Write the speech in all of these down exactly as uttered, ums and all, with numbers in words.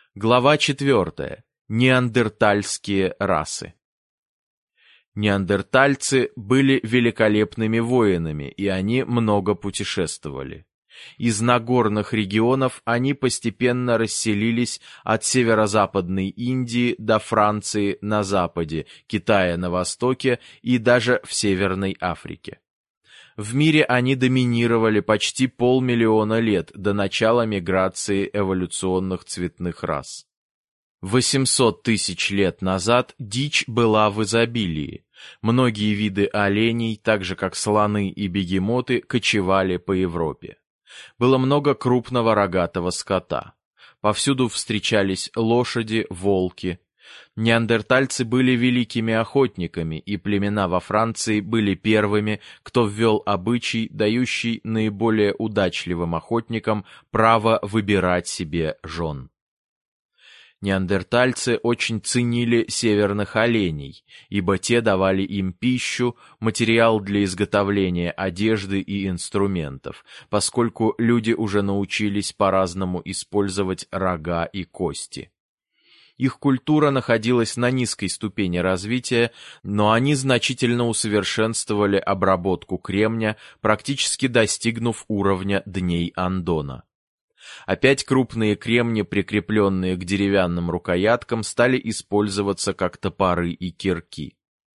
Глава четвертая. Неандертальские расы. Неандертальцы были великолепными воинами, и они много путешествовали. Из нагорных регионов они постепенно расселились от северо-западной Индии до Франции на западе, Китая на востоке и даже в Северной Африке. В мире они доминировали почти полмиллиона лет до начала миграции эволюционных цветных рас. восемьсот тысяч лет назад дичь была в изобилии. Многие виды оленей, так же как слоны и бегемоты, кочевали по Европе. Было много крупного рогатого скота. Повсюду встречались лошади, волки. Неандертальцы были великими охотниками, и племена во Франции были первыми, кто ввел обычай, дающий наиболее удачливым охотникам право выбирать себе жен. Неандертальцы очень ценили северных оленей, ибо те давали им пищу, материал для изготовления одежды и инструментов, поскольку люди уже научились по-разному использовать рога и кости. Их культура находилась на низкой ступени развития, но они значительно усовершенствовали обработку кремня, практически достигнув уровня дней Андона. Опять крупные кремни, прикрепленные к деревянным рукояткам, стали использоваться как топоры и кирки.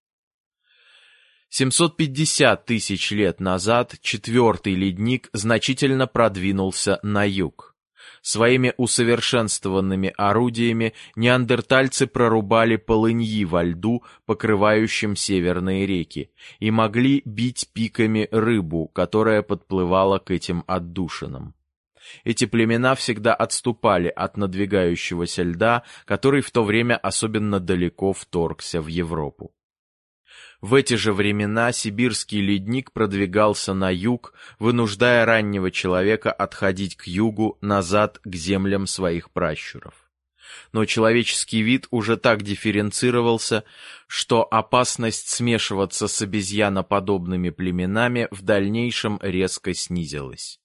семьсот пятьдесят тысяч лет назад четвертый ледник значительно продвинулся на юг. Своими усовершенствованными орудиями неандертальцы прорубали полыньи во льду, покрывающем северные реки, и могли бить пиками рыбу, которая подплывала к этим отдушинам. Эти племена всегда отступали от надвигающегося льда, который в то время особенно далеко вторгся в Европу. В эти же времена сибирский ледник продвигался на юг, вынуждая раннего человека отходить к югу, назад к землям своих пращуров. Но человеческий вид уже так дифференцировался, что опасность смешиваться с обезьяноподобными племенами в дальнейшем резко снизилась.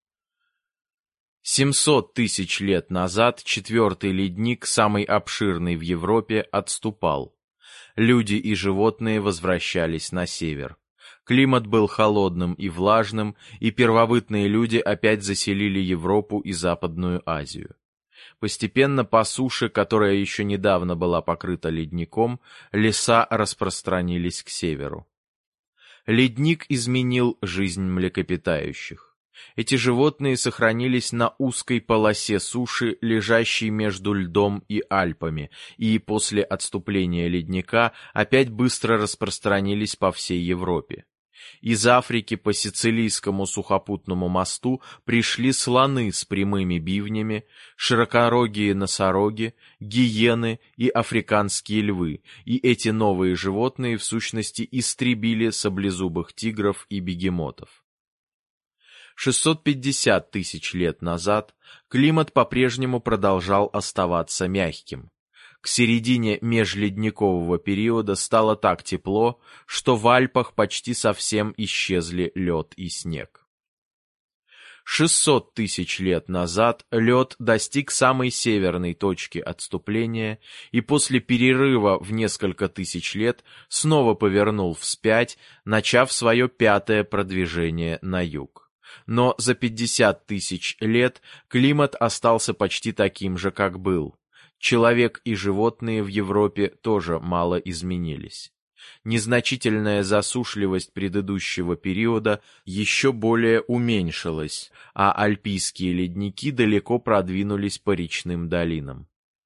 семьсот тысяч лет назад четвертый ледник, самый обширный в Европе, отступал. Люди и животные возвращались на север. Климат был холодным и влажным, и первобытные люди опять заселили Европу и Западную Азию. Постепенно по суше, которая еще недавно была покрыта ледником, леса распространились к северу. Ледник изменил жизнь млекопитающих. Эти животные сохранились на узкой полосе суши, лежащей между льдом и Альпами, и после отступления ледника опять быстро распространились по всей Европе. Из Африки по Сицилийскому сухопутному мосту пришли слоны с прямыми бивнями, широкорогие носороги, гиены и африканские львы, и эти новые животные в сущности истребили саблезубых тигров и бегемотов. шестьсот пятьдесят тысяч лет назад климат по-прежнему продолжал оставаться мягким. К середине межледникового периода стало так тепло, что в Альпах почти совсем исчезли лед и снег. шестьсот тысяч лет назад лед достиг самой северной точки отступления и после перерыва в несколько тысяч лет снова повернул вспять, начав свое пятое продвижение на юг. Но за пятьдесят тысяч лет климат остался почти таким же, как был. Человек и животные в Европе тоже мало изменились. Незначительная засушливость предыдущего периода еще более уменьшилась, а альпийские ледники далеко продвинулись по речным долинам.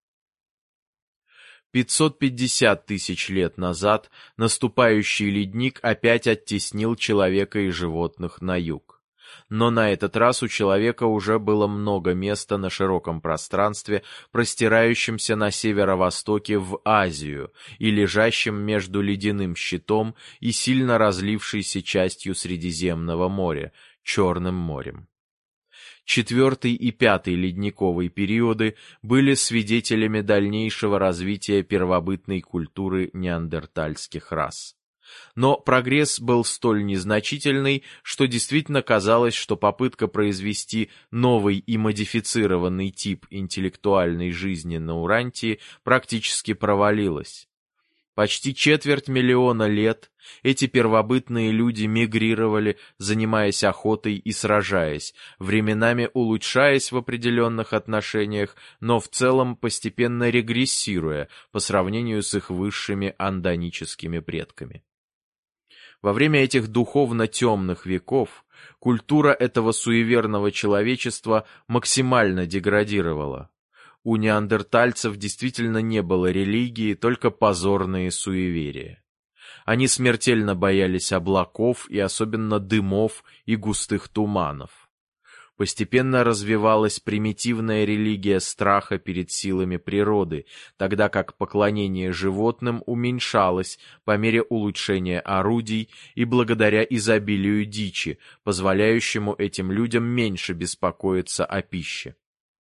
пятьсот пятьдесят тысяч лет назад наступающий ледник опять оттеснил человека и животных на юг. Но на этот раз у человека уже было много места на широком пространстве, простирающемся на северо-востоке в Азию и лежащем между ледяным щитом и сильно разлившейся частью Средиземного моря, Черным морем. Четвертый и пятый ледниковые периоды были свидетелями дальнейшего развития первобытной культуры неандертальских рас. Но прогресс был столь незначительный, что действительно казалось, что попытка произвести новый и модифицированный тип интеллектуальной жизни на Урантии практически провалилась. Почти четверть миллиона лет эти первобытные люди мигрировали, занимаясь охотой и сражаясь, временами улучшаясь в определенных отношениях, но в целом постепенно регрессируя по сравнению с их высшими андоническими предками. Во время этих духовно темных веков культура этого суеверного человечества максимально деградировала. У неандертальцев действительно не было религии, только позорные суеверия. Они смертельно боялись облаков и особенно дымов и густых туманов. Постепенно развивалась примитивная религия страха перед силами природы, тогда как поклонение животным уменьшалось по мере улучшения орудий и благодаря изобилию дичи, позволяющему этим людям меньше беспокоиться о пище.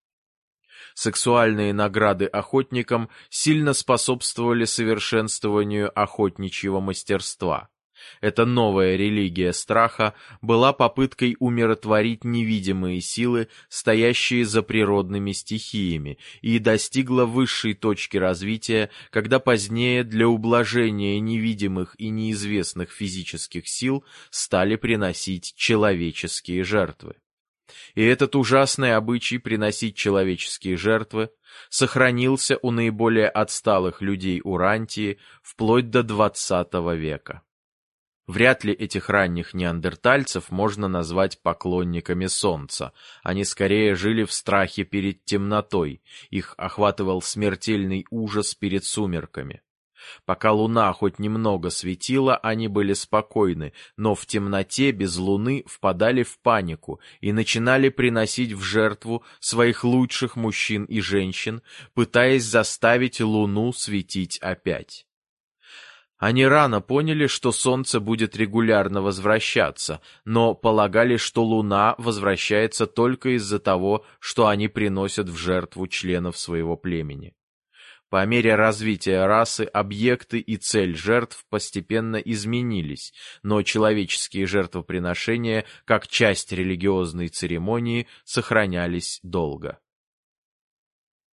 Сексуальные награды охотникам сильно способствовали совершенствованию охотничьего мастерства. Эта новая религия страха была попыткой умиротворить невидимые силы, стоящие за природными стихиями, и достигла высшей точки развития, когда позднее для ублажения невидимых и неизвестных физических сил стали приносить человеческие жертвы. И этот ужасный обычай приносить человеческие жертвы сохранился у наиболее отсталых людей Урантии вплоть до двадцатого века. Вряд ли этих ранних неандертальцев можно назвать поклонниками солнца. Они скорее жили в страхе перед темнотой, их охватывал смертельный ужас перед сумерками. Пока луна хоть немного светила, они были спокойны, но в темноте без луны впадали в панику и начинали приносить в жертву своих лучших мужчин и женщин, пытаясь заставить луну светить опять. Они рано поняли, что солнце будет регулярно возвращаться, но полагали, что луна возвращается только из-за того, что они приносят в жертву членов своего племени. По мере развития расы объекты и цель жертв постепенно изменились, но человеческие жертвоприношения, как часть религиозной церемонии, сохранялись долго.